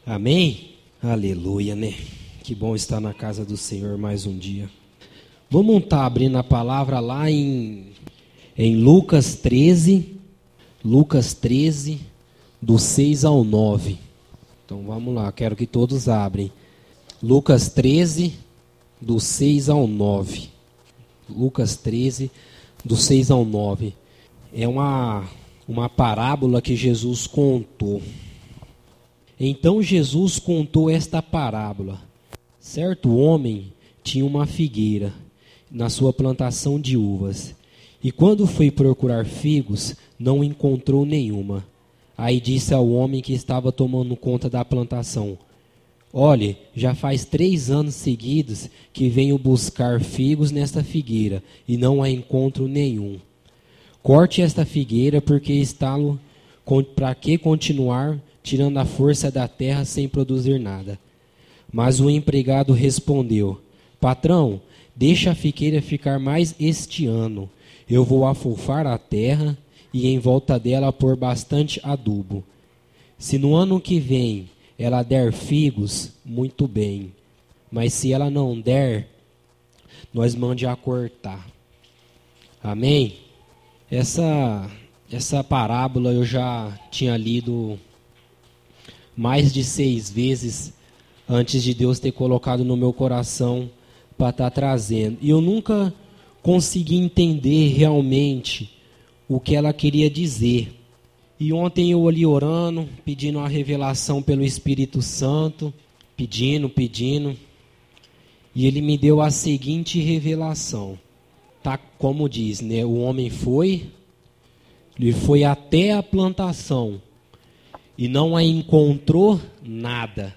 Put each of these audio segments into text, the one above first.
Amém? Aleluia, né? Que bom estar na casa do Senhor mais um dia. Vamos estar abrindo a palavra lá em Lucas 13, do 6 ao 9. Então vamos lá, quero que todos abrem. Lucas 13, do 6 ao 9. Lucas 13, do 6 ao 9. É uma parábola que Jesus contou. Então Jesus contou esta parábola. Certo homem tinha uma figueira na sua plantação de uvas. E quando foi procurar figos, não encontrou nenhuma. Aí disse ao homem que estava tomando conta da plantação: olhe, já faz 3 anos seguidos que venho buscar figos nesta figueira, e não a encontro nenhum. Corte esta figueira, porque está-lo, para que continuar tirando a força da terra sem produzir nada? Mas o empregado respondeu: patrão, deixa a figueira ficar mais este ano. Eu vou afofar a terra e em volta dela pôr bastante adubo. Se no ano que vem ela der figos, muito bem. Mas se ela não der, nós mande a cortar. Amém? Essa parábola eu já tinha lido mais de 6 vezes antes de Deus ter colocado no meu coração para estar trazendo. E eu nunca consegui entender realmente o que ela queria dizer. E ontem eu ali orando, pedindo a revelação pelo Espírito Santo, pedindo, e ele me deu a seguinte revelação. Tá, como diz, né? O homem ele foi até a plantação e não a encontrou nada.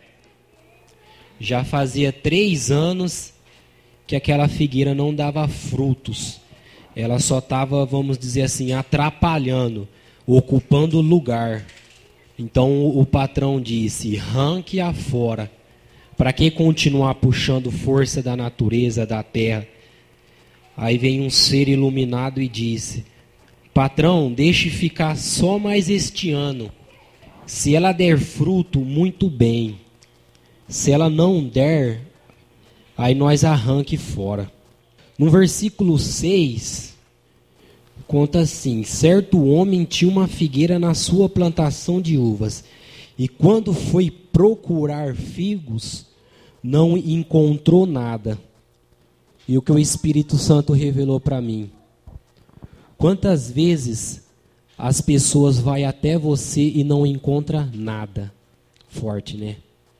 Já fazia 3 anos que aquela figueira não dava frutos. Ela só estava, vamos dizer assim, atrapalhando, ocupando o lugar. Então o patrão disse: arranque afora. Para que continuar puxando força da natureza, da terra? Aí vem um ser iluminado e disse: patrão, deixe ficar só mais este ano. Se ela der fruto, muito bem. Se ela não der, aí nós arranque fora. No versículo 6, conta assim: certo homem tinha uma figueira na sua plantação de uvas, e quando foi procurar figos, não encontrou nada. E o que o Espírito Santo revelou para mim: quantas vezes as pessoas vão até você e não encontram nada? Forte, né?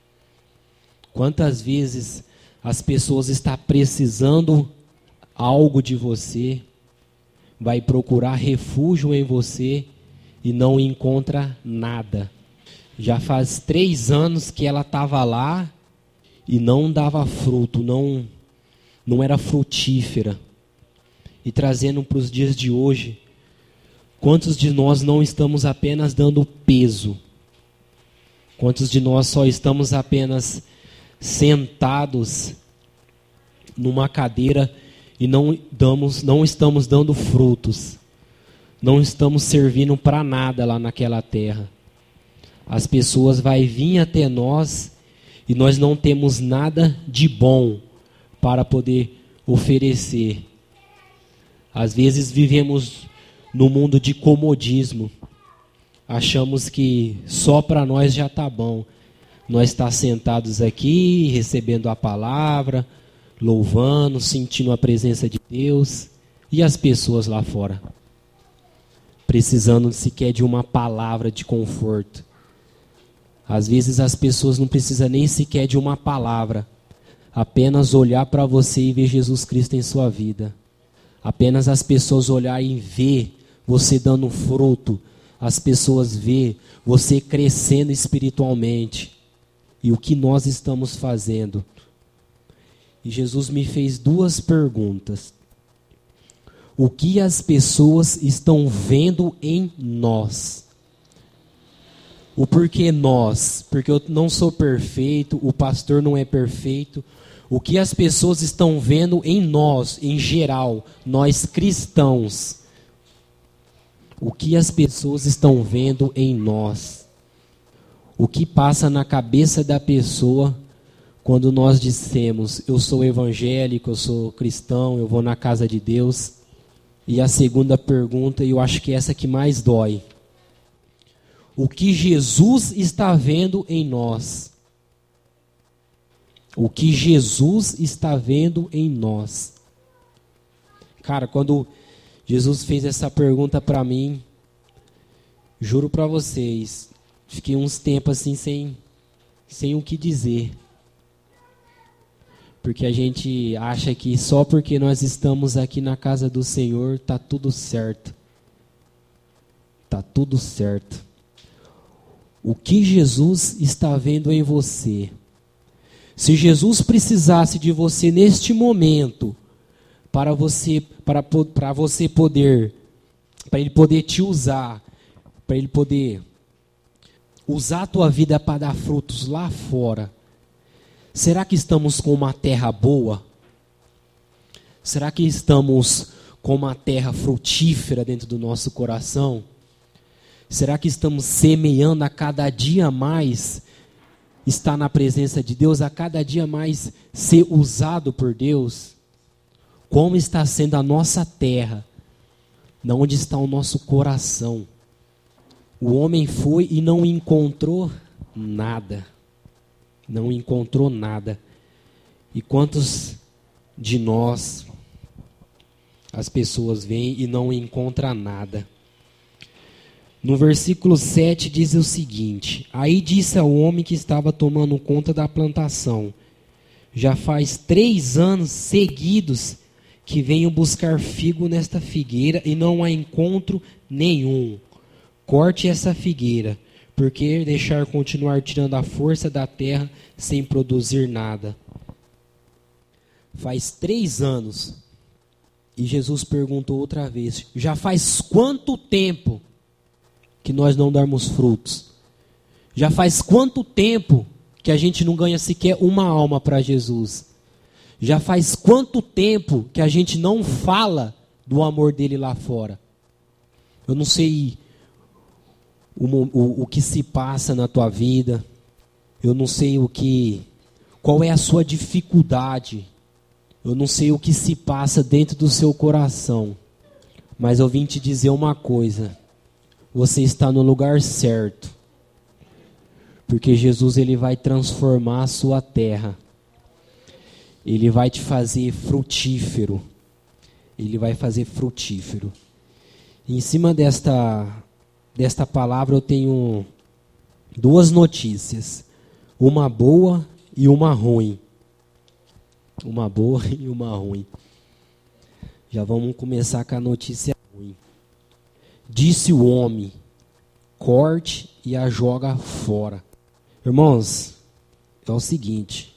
Quantas vezes as pessoas estão precisando algo de você, vai procurar refúgio em você e não encontra nada. Já faz 3 anos que ela estava lá e não dava fruto, não era frutífera. E trazendo para os dias de hoje, quantos de nós não estamos apenas dando peso? Quantos de nós só estamos apenas sentados numa cadeira e não estamos dando frutos? Não estamos servindo para nada lá naquela terra. As pessoas vão vir até nós e nós não temos nada de bom para poder oferecer. Às vezes vivemos no mundo de comodismo. Achamos que só para nós já está bom. Nós estamos sentados aqui, recebendo a palavra, louvando, sentindo a presença de Deus. E as pessoas lá fora? Precisando sequer de uma palavra de conforto. Às vezes as pessoas não precisam nem sequer de uma palavra. Apenas olhar para você e ver Jesus Cristo em sua vida. Apenas as pessoas olharem e ver você dando fruto. As pessoas ver você crescendo espiritualmente. E o que nós estamos fazendo? E Jesus me fez 2 perguntas. O que as pessoas estão vendo em nós? O porquê nós? Porque eu não sou perfeito, o pastor não é perfeito. O que as pessoas estão vendo em nós, em geral, nós cristãos? O que as pessoas estão vendo em nós? O que passa na cabeça da pessoa quando nós dissemos, eu sou evangélico, eu sou cristão, eu vou na casa de Deus? E a segunda pergunta, e eu acho que é essa que mais dói. O que Jesus está vendo em nós? O que Jesus está vendo em nós? Cara, quando Jesus fez essa pergunta para mim, juro para vocês, fiquei uns tempos assim sem o que dizer. Porque a gente acha que só porque nós estamos aqui na casa do Senhor tá tudo certo. Tá tudo certo. O que Jesus está vendo em você? Se Jesus precisasse de você neste momento, para ele poder te usar, para ele poder usar a tua vida para dar frutos lá fora, será que estamos com uma terra boa? Será que estamos com uma terra frutífera dentro do nosso coração? Será que estamos semeando a cada dia mais estar na presença de Deus, a cada dia mais ser usado por Deus? Como está sendo a nossa terra? Onde está o nosso coração? O homem foi e não encontrou nada. Não encontrou nada. E quantos de nós, as pessoas vêm e não encontram nada? No versículo 7 diz o seguinte: aí disse ao homem que estava tomando conta da plantação, já faz 3 anos seguidos que venho buscar figo nesta figueira e não a encontro nenhum. Corte essa figueira, porque deixar continuar tirando a força da terra sem produzir nada. Faz 3 anos. E Jesus perguntou outra vez: já faz quanto tempo que nós não damos frutos? Já faz quanto tempo que a gente não ganha sequer uma alma para Jesus? Já faz quanto tempo que a gente não fala do amor dele lá fora? Eu não sei o que se passa na tua vida. Eu não sei qual é a sua dificuldade. Eu não sei o que se passa dentro do seu coração. Mas eu vim te dizer uma coisa. Você está no lugar certo. Porque Jesus, ele vai transformar a sua terra. Ele vai te fazer frutífero. Ele vai fazer frutífero. E em cima desta palavra eu tenho 2 notícias. Uma boa e uma ruim. Uma boa e uma ruim. Já vamos começar com a notícia ruim. Disse o homem: corte e a joga fora. Irmãos, é o seguinte.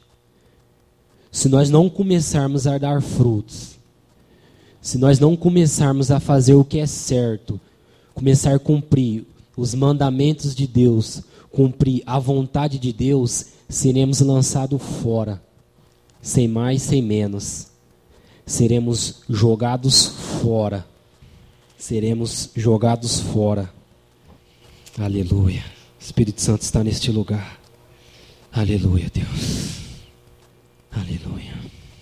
Se nós não começarmos a dar frutos, se nós não começarmos a fazer o que é certo, começar a cumprir os mandamentos de Deus, cumprir a vontade de Deus, seremos lançados fora. Sem mais, sem menos. Seremos jogados fora. Seremos jogados fora. Aleluia. O Espírito Santo está neste lugar. Aleluia, Deus. Aleluia.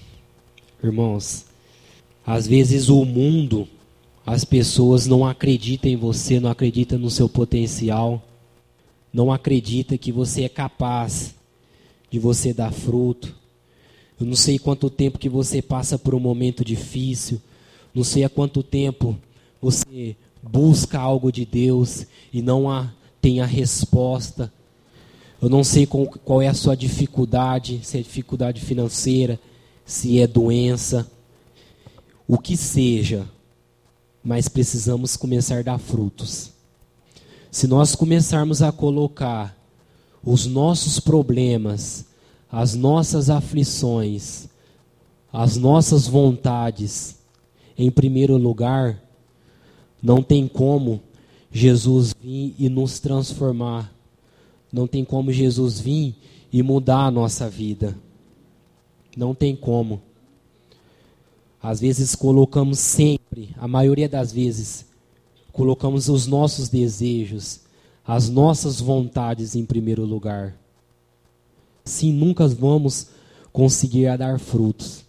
Irmãos, às vezes o mundo, as pessoas não acreditam em você, não acreditam no seu potencial, não acreditam que você é capaz de você dar fruto. Eu não sei quanto tempo que você passa por um momento difícil, não sei há quanto tempo você busca algo de Deus e não tem a resposta. Eu não sei qual é a sua dificuldade, se é dificuldade financeira, se é doença, o que seja, mas precisamos começar a dar frutos. Se nós começarmos a colocar os nossos problemas, as nossas aflições, as nossas vontades em primeiro lugar, não tem como Jesus vir e nos transformar. Não tem como Jesus vir e mudar a nossa vida. Não tem como. Às vezes colocamos sempre, a maioria das vezes, colocamos os nossos desejos, as nossas vontades em primeiro lugar. Sim, nunca vamos conseguir dar frutos.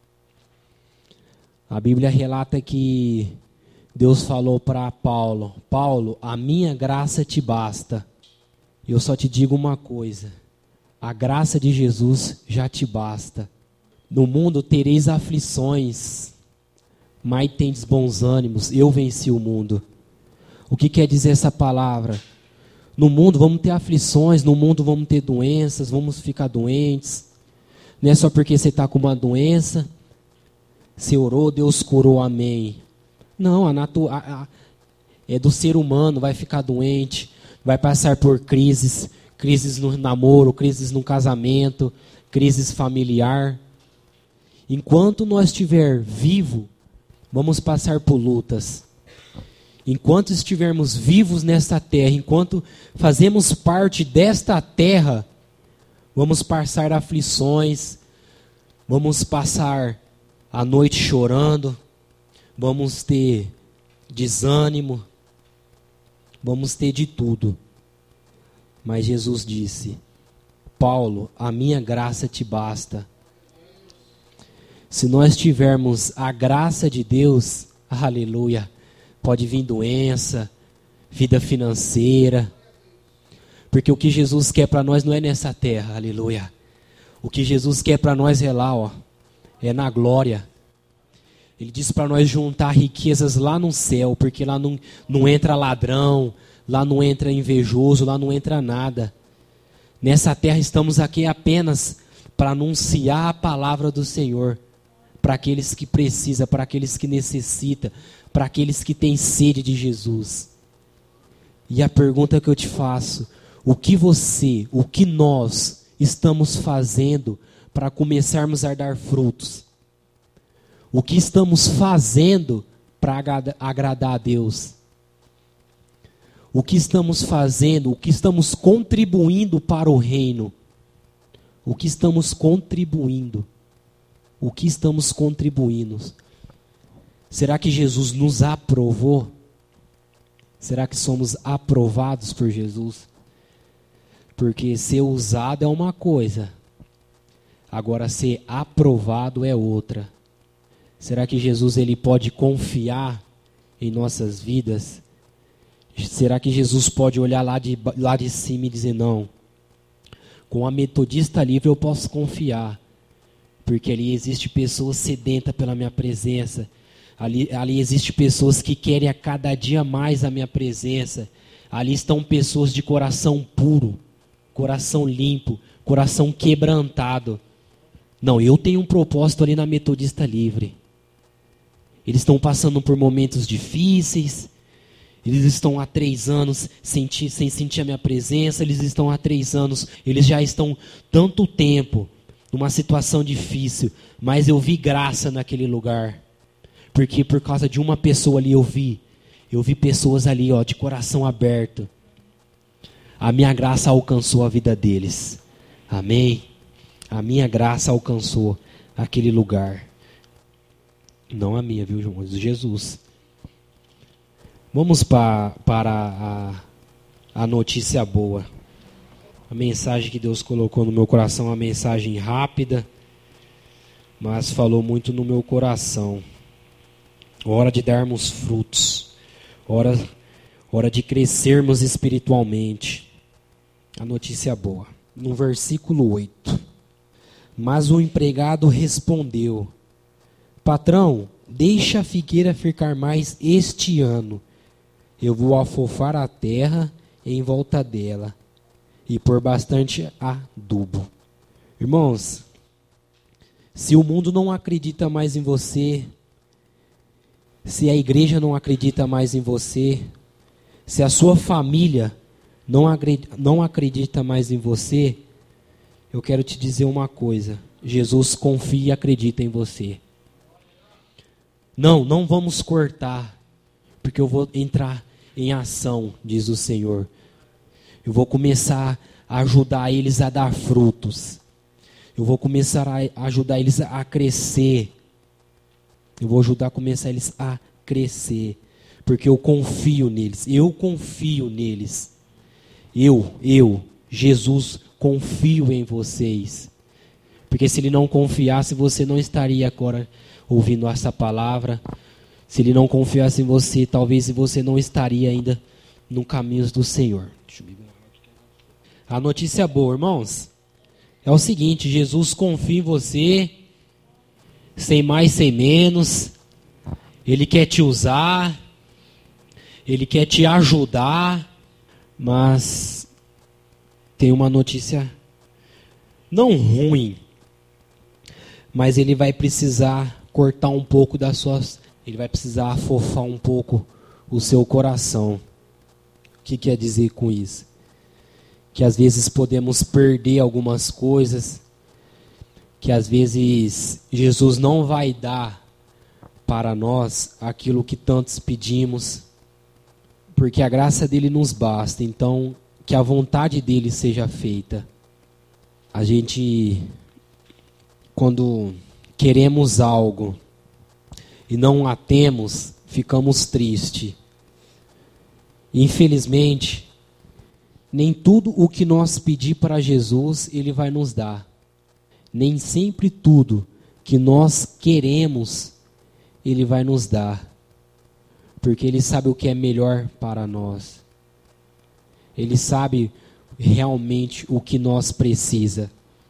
A Bíblia relata que Deus falou para Paulo: Paulo, a minha graça te basta. Eu só te digo uma coisa: a graça de Jesus já te basta. No mundo tereis aflições, mas tendes bons ânimos, eu venci o mundo. O que quer dizer essa palavra? No mundo vamos ter aflições, no mundo vamos ter doenças, vamos ficar doentes. Não é só porque você está com uma doença, você orou, Deus curou, amém. Não, é do ser humano, vai ficar doente, vai passar por crises, crises no namoro, crises no casamento, crises familiar. Enquanto nós estiver vivo, vamos passar por lutas. Enquanto estivermos vivos nesta terra, enquanto fazemos parte desta terra, vamos passar aflições, vamos passar a noite chorando, vamos ter desânimo, vamos ter de tudo. Mas Jesus disse: Paulo, a minha graça te basta. Se nós tivermos a graça de Deus, aleluia, pode vir doença, vida financeira, porque o que Jesus quer para nós não é nessa terra, aleluia. O que Jesus quer para nós é lá, ó, é na glória. Ele diz para nós juntar riquezas lá no céu, porque lá não entra ladrão, lá não entra invejoso, lá não entra nada. Nessa terra estamos aqui apenas para anunciar a palavra do Senhor, para aqueles que precisam, para aqueles que necessitam, para aqueles que têm sede de Jesus. E a pergunta que eu te faço: o que nós estamos fazendo para começarmos a dar frutos? O que estamos fazendo para agradar a Deus? O que estamos fazendo, o que estamos contribuindo para o reino? O que estamos contribuindo? O que estamos contribuindo? Será que Jesus nos aprovou? Será que somos aprovados por Jesus? Porque ser usado é uma coisa, agora ser aprovado é outra. Será que Jesus ele pode confiar em nossas vidas? Será que Jesus pode olhar lá de cima e dizer: não, com a Metodista Livre eu posso confiar, porque ali existe pessoas sedentas pela minha presença, ali existe pessoas que querem a cada dia mais a minha presença, ali estão pessoas de coração puro, coração limpo, coração quebrantado. Não, eu tenho um propósito ali na Metodista Livre. Eles estão passando por momentos difíceis, eles estão há 3 anos sem sentir a minha presença, eles estão há 3 anos, eles já estão tanto tempo numa situação difícil, mas eu vi graça naquele lugar, porque por causa de uma pessoa ali eu vi pessoas ali, ó, de coração aberto. A minha graça alcançou a vida deles, amém? A minha graça alcançou aquele lugar, não a minha, viu, João? Jesus. Vamos para a notícia boa. A mensagem que Deus colocou no meu coração, uma mensagem rápida, mas falou muito no meu coração. Hora de darmos frutos. Hora de crescermos espiritualmente. A notícia boa. No versículo 8. Mas o empregado respondeu: patrão, deixa a figueira ficar mais este ano. Eu vou afofar a terra em volta dela e pôr bastante adubo. Irmãos, se o mundo não acredita mais em você, se a igreja não acredita mais em você, se a sua família não acredita mais em você, eu quero te dizer uma coisa: Jesus confia e acredita em você. Não vamos cortar, porque eu vou entrar em ação, diz o Senhor. Eu vou começar a ajudar eles a dar frutos. Eu vou começar a ajudar eles a crescer. Eu vou começar eles a crescer, porque eu confio neles. Eu confio neles. Jesus, confio em vocês. Porque se ele não confiasse, você não estaria agora ouvindo essa palavra. Se ele não confiasse em você, talvez você não estaria ainda no caminho do Senhor. A notícia boa, irmãos, é o seguinte: Jesus confia em você, sem mais, sem menos. Ele quer te usar, Ele quer te ajudar, mas tem uma notícia não ruim, mas Ele vai precisar cortar um pouco das suas... Ele vai precisar afofar um pouco o seu coração. O que quer dizer com isso? Que às vezes podemos perder algumas coisas, que às vezes Jesus não vai dar para nós aquilo que tantos pedimos, porque a graça dele nos basta. Então, que a vontade dele seja feita. A gente, quando queremos algo e não a temos, ficamos tristes. Infelizmente, nem tudo o que nós pedir para Jesus, Ele vai nos dar. Nem sempre tudo que nós queremos, Ele vai nos dar. Porque Ele sabe o que é melhor para nós. Ele sabe realmente o que nós precisa.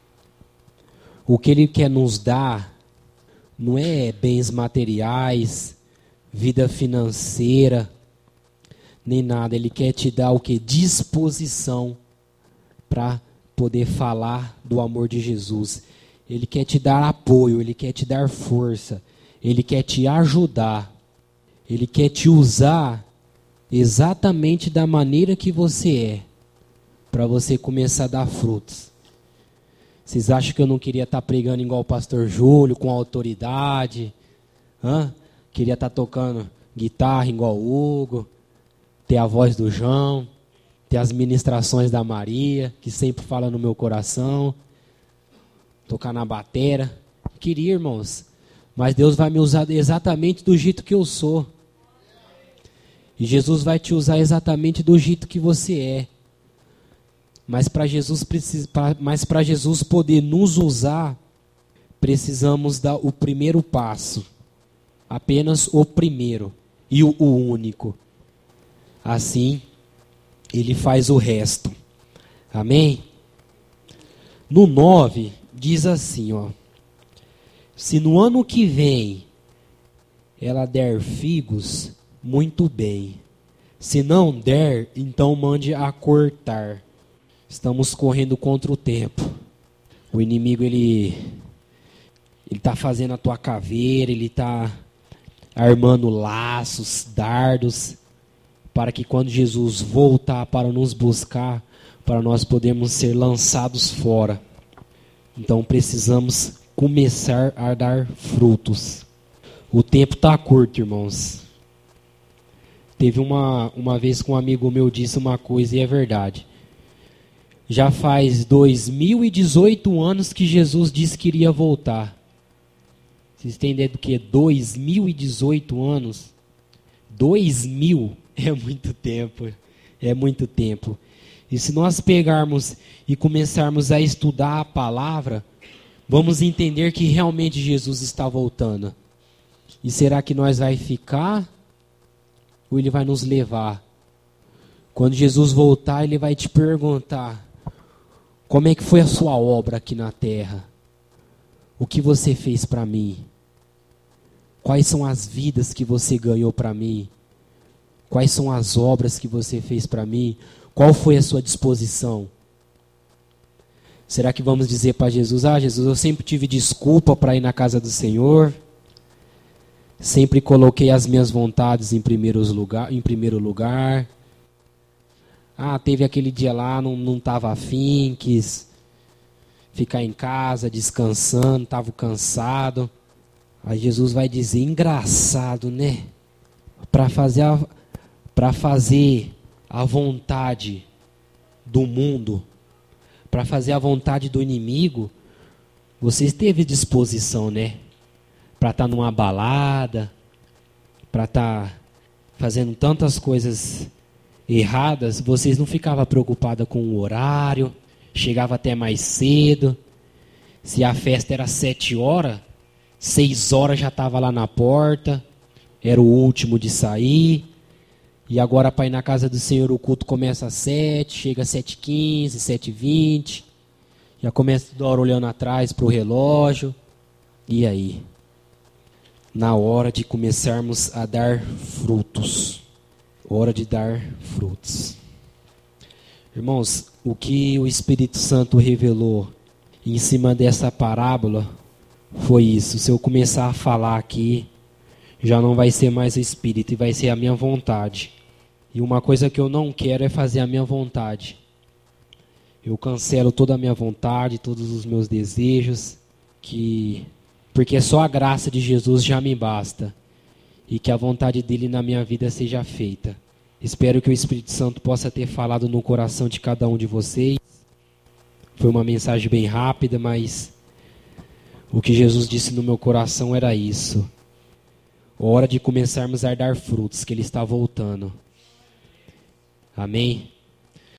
O que Ele quer nos dar não é bens materiais, vida financeira, nem nada. Ele quer te dar o que? Disposição para poder falar do amor de Jesus. Ele quer te dar apoio, Ele quer te dar força, Ele quer te ajudar, Ele quer te usar exatamente da maneira que você é, para você começar a dar frutos. Vocês acham que eu não queria estar pregando igual o pastor Júlio, com autoridade? Queria estar tocando guitarra igual o Hugo, ter a voz do João, ter as ministrações da Maria, que sempre fala no meu coração, tocar na batera. Queria, irmãos, mas Deus vai me usar exatamente do jeito que eu sou. E Jesus vai te usar exatamente do jeito que você é. Mas para Jesus poder nos usar, precisamos dar o primeiro passo. Apenas o primeiro e o único. Assim, Ele faz o resto. Amém? No 9, diz assim, ó. Se no ano que vem ela der figos, muito bem. Se não der, então mande a cortar. Estamos correndo contra o tempo. O inimigo, ele está fazendo a tua caveira, ele está armando laços, dardos, para que quando Jesus voltar para nos buscar, para nós podermos ser lançados fora. Então precisamos começar a dar frutos. O tempo está curto, irmãos. Teve uma vez que um amigo meu disse uma coisa e é verdade. Já faz 2018 anos que Jesus disse que iria voltar. Vocês têm ideia do que é 2018 anos? 2000 é muito tempo. É muito tempo. E se nós pegarmos e começarmos a estudar a palavra, vamos entender que realmente Jesus está voltando. E será que nós vai ficar ou Ele vai nos levar? Quando Jesus voltar, Ele vai te perguntar: como é que foi a sua obra aqui na terra? O que você fez para mim? Quais são as vidas que você ganhou para mim? Quais são as obras que você fez para mim? Qual foi a sua disposição? Será que vamos dizer para Jesus: Jesus, eu sempre tive desculpa para ir na casa do Senhor. Sempre coloquei as minhas vontades em primeiro lugar. Teve aquele dia lá, não estava afim, quis ficar em casa, descansando, estava cansado. Aí Jesus vai dizer: engraçado, né? Para fazer a vontade do mundo, para fazer a vontade do inimigo, você teve disposição, né? Para estar numa balada, para estar fazendo tantas coisas erradas, vocês não ficavam preocupados com o horário, chegava até mais cedo. Se a festa era 7 horas, 6 horas já estava lá na porta, era o último de sair. E agora para ir na casa do Senhor o culto começa às 7, chega às 7h15, 7h20. Já começa toda hora olhando atrás para o relógio. E aí? Na hora de começarmos a dar frutos. Hora de dar frutos. Irmãos, o que o Espírito Santo revelou em cima dessa parábola foi isso. Se eu começar a falar aqui, já não vai ser mais o Espírito e vai ser a minha vontade. E uma coisa que eu não quero é fazer a minha vontade. Eu cancelo toda a minha vontade, todos os meus desejos, porque só a graça de Jesus já me basta. E que a vontade dele na minha vida seja feita. Espero que o Espírito Santo possa ter falado no coração de cada um de vocês. Foi uma mensagem bem rápida, mas o que Jesus disse no meu coração era isso. Hora de começarmos a dar frutos, que Ele está voltando. Amém?